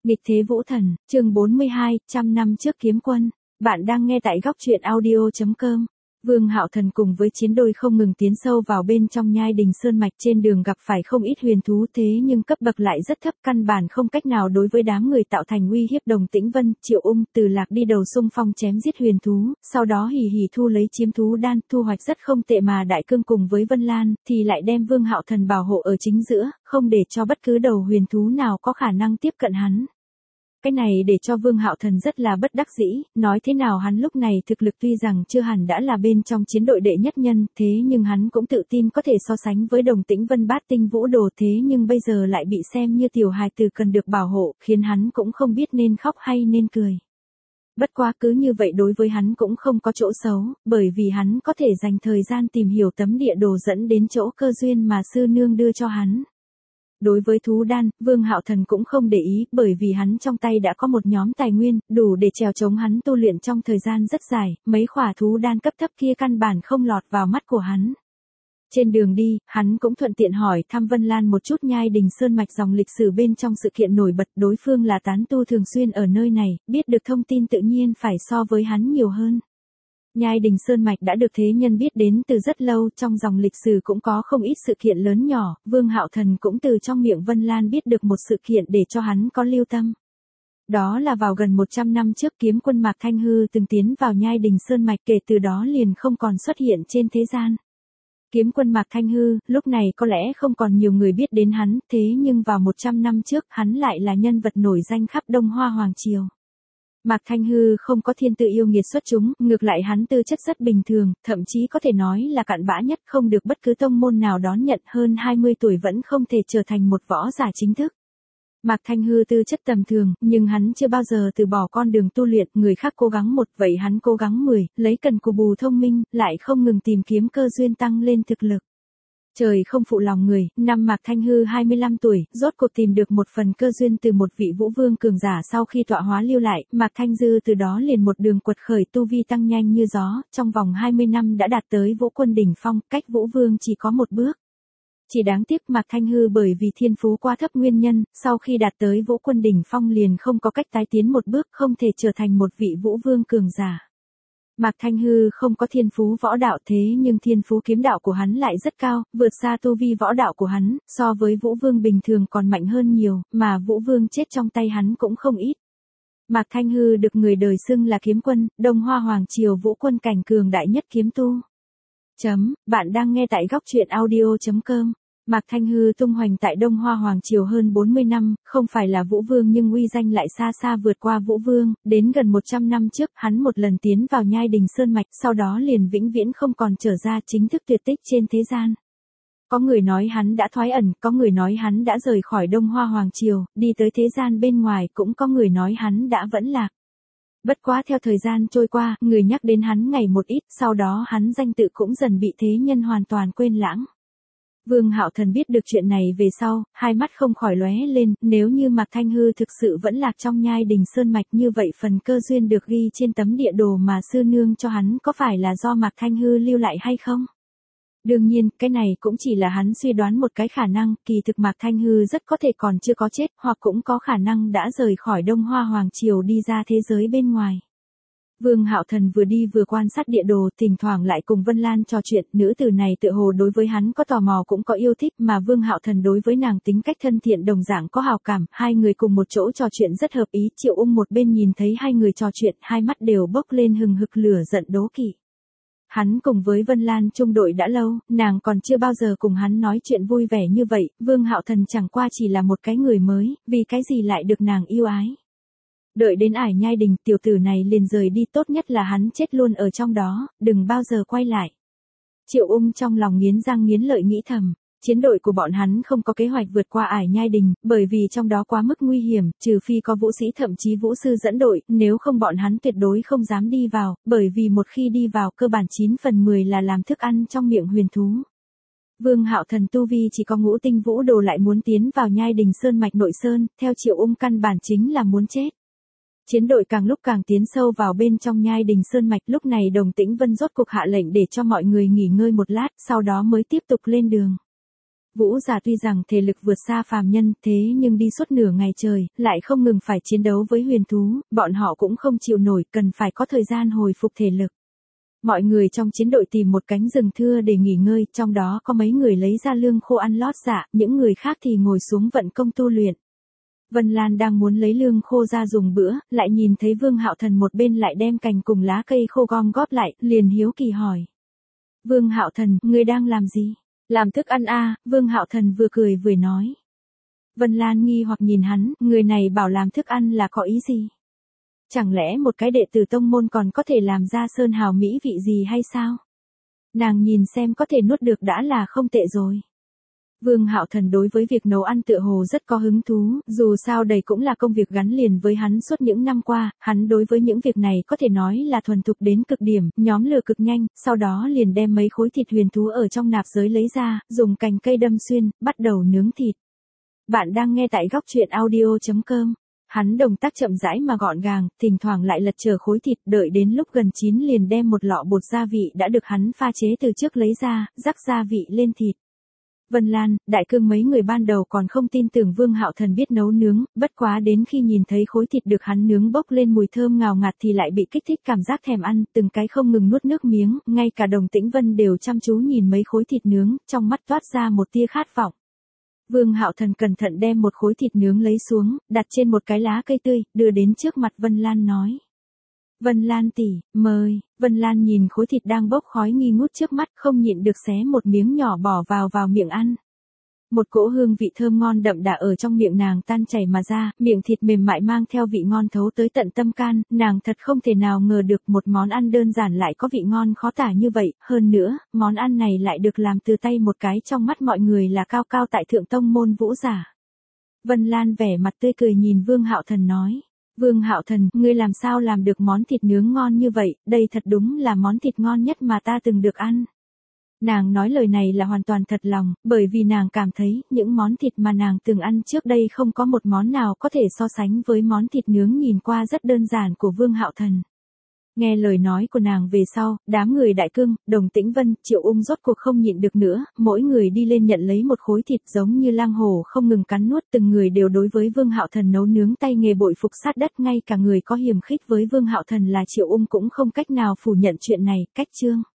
Nghịch thế vũ thần, chương 42, trăm năm trước kiếm quân. Bạn đang nghe tại góc truyện audio.com. Vương Hạo Thần cùng với chiến đội không ngừng tiến sâu vào bên trong nhai đình sơn mạch, trên đường gặp phải không ít huyền thú, thế nhưng cấp bậc lại rất thấp, căn bản không cách nào đối với đám người tạo thành uy hiếp. Đồng Tĩnh Vân, Triệu Ung, Từ Lạc đi đầu xung phong chém giết huyền thú, sau đó hì hì thu lấy chiếm thú đan, thu hoạch rất không tệ, mà Đại Cương cùng với Vân Lan thì lại đem Vương Hạo Thần bảo hộ ở chính giữa, không để cho bất cứ đầu huyền thú nào có khả năng tiếp cận hắn. Cái này để cho Vương Hạo Thần rất là bất đắc dĩ, nói thế nào hắn lúc này thực lực tuy rằng chưa hẳn đã là bên trong chiến đội đệ nhất nhân, thế nhưng hắn cũng tự tin có thể so sánh với Đồng Tĩnh Vân bát tinh vũ đồ, thế nhưng bây giờ lại bị xem như tiểu hài tử cần được bảo hộ, khiến hắn cũng không biết nên khóc hay nên cười. Bất quá cứ như vậy đối với hắn cũng không có chỗ xấu, bởi vì hắn có thể dành thời gian tìm hiểu tấm địa đồ dẫn đến chỗ cơ duyên mà sư nương đưa cho hắn. Đối với thú đan, Vương Hạo Thần cũng không để ý, bởi vì hắn trong tay đã có một nhóm tài nguyên, đủ để trèo chống hắn tu luyện trong thời gian rất dài, mấy khỏa thú đan cấp thấp kia căn bản không lọt vào mắt của hắn. Trên đường đi, hắn cũng thuận tiện hỏi thăm Vân Lan một chút nhai đình sơn mạch dòng lịch sử bên trong sự kiện nổi bật, đối phương là tán tu thường xuyên ở nơi này, biết được thông tin tự nhiên phải so với hắn nhiều hơn. Nhai đình sơn mạch đã được thế nhân biết đến từ rất lâu, trong dòng lịch sử cũng có không ít sự kiện lớn nhỏ, Vương Hạo Thần cũng từ trong miệng Vân Lan biết được một sự kiện để cho hắn có lưu tâm. Đó là vào gần 100 năm trước, kiếm quân Mạc Thanh Hư từng tiến vào nhai đình sơn mạch, kể từ đó liền không còn xuất hiện trên thế gian. Kiếm quân Mạc Thanh Hư, lúc này có lẽ không còn nhiều người biết đến hắn, thế nhưng vào 100 năm trước, hắn lại là nhân vật nổi danh khắp Đông Hoa Hoàng Triều. Mạc Thanh Hư không có thiên tự yêu nghiệt xuất chúng, ngược lại hắn tư chất rất bình thường, thậm chí có thể nói là cặn bã nhất, không được bất cứ tông môn nào đón nhận, hơn 20 tuổi vẫn không thể trở thành một võ giả chính thức. Mạc Thanh Hư tư chất tầm thường, nhưng hắn chưa bao giờ từ bỏ con đường tu luyện, người khác cố gắng một, vậy hắn cố gắng 10, lấy cần cù bù thông minh, lại không ngừng tìm kiếm cơ duyên tăng lên thực lực. Trời không phụ lòng người, năm Mạc Thanh Hư 25 tuổi, rốt cuộc tìm được một phần cơ duyên từ một vị vũ vương cường giả, sau khi tọa hóa lưu lại, Mạc Thanh Dư từ đó liền một đường quật khởi, tu vi tăng nhanh như gió, trong vòng 20 năm đã đạt tới vũ quân đỉnh phong, cách vũ vương chỉ có một bước. Chỉ đáng tiếc Mạc Thanh Hư bởi vì thiên phú quá thấp nguyên nhân, sau khi đạt tới vũ quân đỉnh phong liền không có cách tái tiến một bước, không thể trở thành một vị vũ vương cường giả. Mạc Thanh Hư không có thiên phú võ đạo, thế nhưng thiên phú kiếm đạo của hắn lại rất cao, vượt xa tu vi võ đạo của hắn, so với Vũ Vương bình thường còn mạnh hơn nhiều, mà Vũ Vương chết trong tay hắn cũng không ít. Mạc Thanh Hư được người đời xưng là kiếm quân, Đông Hoa Hoàng Triều vũ quân cảnh cường đại nhất kiếm tu. Bạn đang nghe tại góc truyện audio.com. Mạc Thanh Hư tung hoành tại Đông Hoa Hoàng Triều hơn 40 năm, không phải là Vũ Vương nhưng uy danh lại xa xa vượt qua Vũ Vương, đến gần 100 năm trước, hắn một lần tiến vào nhai đình sơn mạch, sau đó liền vĩnh viễn không còn trở ra, chính thức tuyệt tích trên thế gian. Có người nói hắn đã thoái ẩn, có người nói hắn đã rời khỏi Đông Hoa Hoàng Triều, đi tới thế gian bên ngoài, cũng có người nói hắn đã vẫn lạc. Bất quá theo thời gian trôi qua, người nhắc đến hắn ngày một ít, sau đó hắn danh tự cũng dần bị thế nhân hoàn toàn quên lãng. Vương Hạo Thần biết được chuyện này về sau, hai mắt không khỏi lóe lên, nếu như Mạc Thanh Hư thực sự vẫn lạc trong nhai đình sơn mạch, như vậy phần cơ duyên được ghi trên tấm địa đồ mà sư nương cho hắn có phải là do Mạc Thanh Hư lưu lại hay không? Đương nhiên, cái này cũng chỉ là hắn suy đoán một cái khả năng, kỳ thực Mạc Thanh Hư rất có thể còn chưa có chết, hoặc cũng có khả năng đã rời khỏi Đông Hoa Hoàng Triều đi ra thế giới bên ngoài. Vương Hạo Thần vừa đi vừa quan sát địa đồ, thỉnh thoảng lại cùng Vân Lan trò chuyện, nữ tử này tựa hồ đối với hắn có tò mò cũng có yêu thích, mà Vương Hạo Thần đối với nàng tính cách thân thiện đồng dạng có hào cảm, hai người cùng một chỗ trò chuyện rất hợp ý. Triệu Ung một bên nhìn thấy hai người trò chuyện, hai mắt đều bốc lên hừng hực lửa giận đố kỵ. Hắn cùng với Vân Lan chung đội đã lâu, nàng còn chưa bao giờ cùng hắn nói chuyện vui vẻ như vậy, Vương Hạo Thần chẳng qua chỉ là một cái người mới, vì cái gì lại được nàng yêu ái. Đợi đến ải nhai đình, tiểu tử này liền rời đi, tốt nhất là hắn chết luôn ở trong đó, đừng bao giờ quay lại. Triệu Ung trong lòng nghiến răng nghiến lợi nghĩ thầm, chiến đội của bọn hắn không có kế hoạch vượt qua ải nhai đình, bởi vì trong đó quá mức nguy hiểm, trừ phi có vũ sĩ thậm chí vũ sư dẫn đội, nếu không bọn hắn tuyệt đối không dám đi vào, bởi vì một khi đi vào cơ bản 9 phần 10 là làm thức ăn trong miệng huyền thú. Vương Hạo Thần tu vi chỉ có ngũ tinh vũ đồ lại muốn tiến vào nhai đình sơn mạch nội sơn, theo Triệu Ung căn bản chính là muốn chết. Chiến đội càng lúc càng tiến sâu vào bên trong nhai đình sơn mạch, lúc này Đồng Tĩnh Vân rốt cuộc hạ lệnh để cho mọi người nghỉ ngơi một lát, sau đó mới tiếp tục lên đường. Vũ giả tuy rằng thể lực vượt xa phàm nhân, thế nhưng đi suốt nửa ngày trời, lại không ngừng phải chiến đấu với huyền thú, bọn họ cũng không chịu nổi, cần phải có thời gian hồi phục thể lực. Mọi người trong chiến đội tìm một cánh rừng thưa để nghỉ ngơi, trong đó có mấy người lấy ra lương khô ăn lót dạ, những người khác thì ngồi xuống vận công tu luyện. Vân Lan đang muốn lấy lương khô ra dùng bữa, lại nhìn thấy Vương Hạo Thần một bên lại đem cành cùng lá cây khô gom góp lại, liền hiếu kỳ hỏi. Vương Hạo Thần, ngươi đang làm gì? Làm thức ăn à, Vương Hạo Thần vừa cười vừa nói. Vân Lan nghi hoặc nhìn hắn, người này bảo làm thức ăn là có ý gì? Chẳng lẽ một cái đệ tử tông môn còn có thể làm ra sơn hào mỹ vị gì hay sao? Nàng nhìn xem có thể nuốt được đã là không tệ rồi. Vương Hạo Thần đối với việc nấu ăn tựa hồ rất có hứng thú, dù sao đây cũng là công việc gắn liền với hắn suốt những năm qua, hắn đối với những việc này có thể nói là thuần thục đến cực điểm, nhóm lửa cực nhanh, sau đó liền đem mấy khối thịt huyền thú ở trong nạp giới lấy ra, dùng cành cây đâm xuyên, bắt đầu nướng thịt. Bạn đang nghe tại góc truyện audio.com. Hắn động tác chậm rãi mà gọn gàng, thỉnh thoảng lại lật chờ khối thịt, đợi đến lúc gần chín liền đem một lọ bột gia vị đã được hắn pha chế từ trước lấy ra, rắc gia vị lên thịt. Vân Lan, Đại Cương mấy người ban đầu còn không tin tưởng Vương Hạo Thần biết nấu nướng, bất quá đến khi nhìn thấy khối thịt được hắn nướng bốc lên mùi thơm ngào ngạt thì lại bị kích thích cảm giác thèm ăn, từng cái không ngừng nuốt nước miếng, ngay cả Đồng Tĩnh Vân đều chăm chú nhìn mấy khối thịt nướng, trong mắt toát ra một tia khát vọng. Vương Hạo Thần cẩn thận đem một khối thịt nướng lấy xuống, đặt trên một cái lá cây tươi, đưa đến trước mặt Vân Lan nói. Vân Lan tỷ, mời. Vân Lan nhìn khối thịt đang bốc khói nghi ngút trước mắt, không nhịn được xé một miếng nhỏ bỏ vào miệng ăn. Một cỗ hương vị thơm ngon đậm đà ở trong miệng nàng tan chảy mà ra, miệng thịt mềm mại mang theo vị ngon thấu tới tận tâm can, nàng thật không thể nào ngờ được một món ăn đơn giản lại có vị ngon khó tả như vậy, hơn nữa, món ăn này lại được làm từ tay một cái trong mắt mọi người là cao cao tại thượng tông môn Vũ giả. Vân Lan vẻ mặt tươi cười nhìn Vương Hạo Thần nói. Vương Hạo Thần, ngươi làm sao làm được món thịt nướng ngon như vậy, đây thật đúng là món thịt ngon nhất mà ta từng được ăn. Nàng nói lời này là hoàn toàn thật lòng, bởi vì nàng cảm thấy những món thịt mà nàng từng ăn trước đây không có một món nào có thể so sánh với món thịt nướng nhìn qua rất đơn giản của Vương Hạo Thần. Nghe lời nói của nàng về sau, đám người Đại Cương, Đồng Tĩnh Vân, Triệu Ung rốt cuộc không nhịn được nữa, mỗi người đi lên nhận lấy một khối thịt giống như lang hổ không ngừng cắn nuốt, từng người đều đối với Vương Hạo Thần nấu nướng tay nghề bội phục sát đất, ngay cả người có hiềm khích với Vương Hạo Thần là Triệu Ung cũng không cách nào phủ nhận chuyện này. Cách chương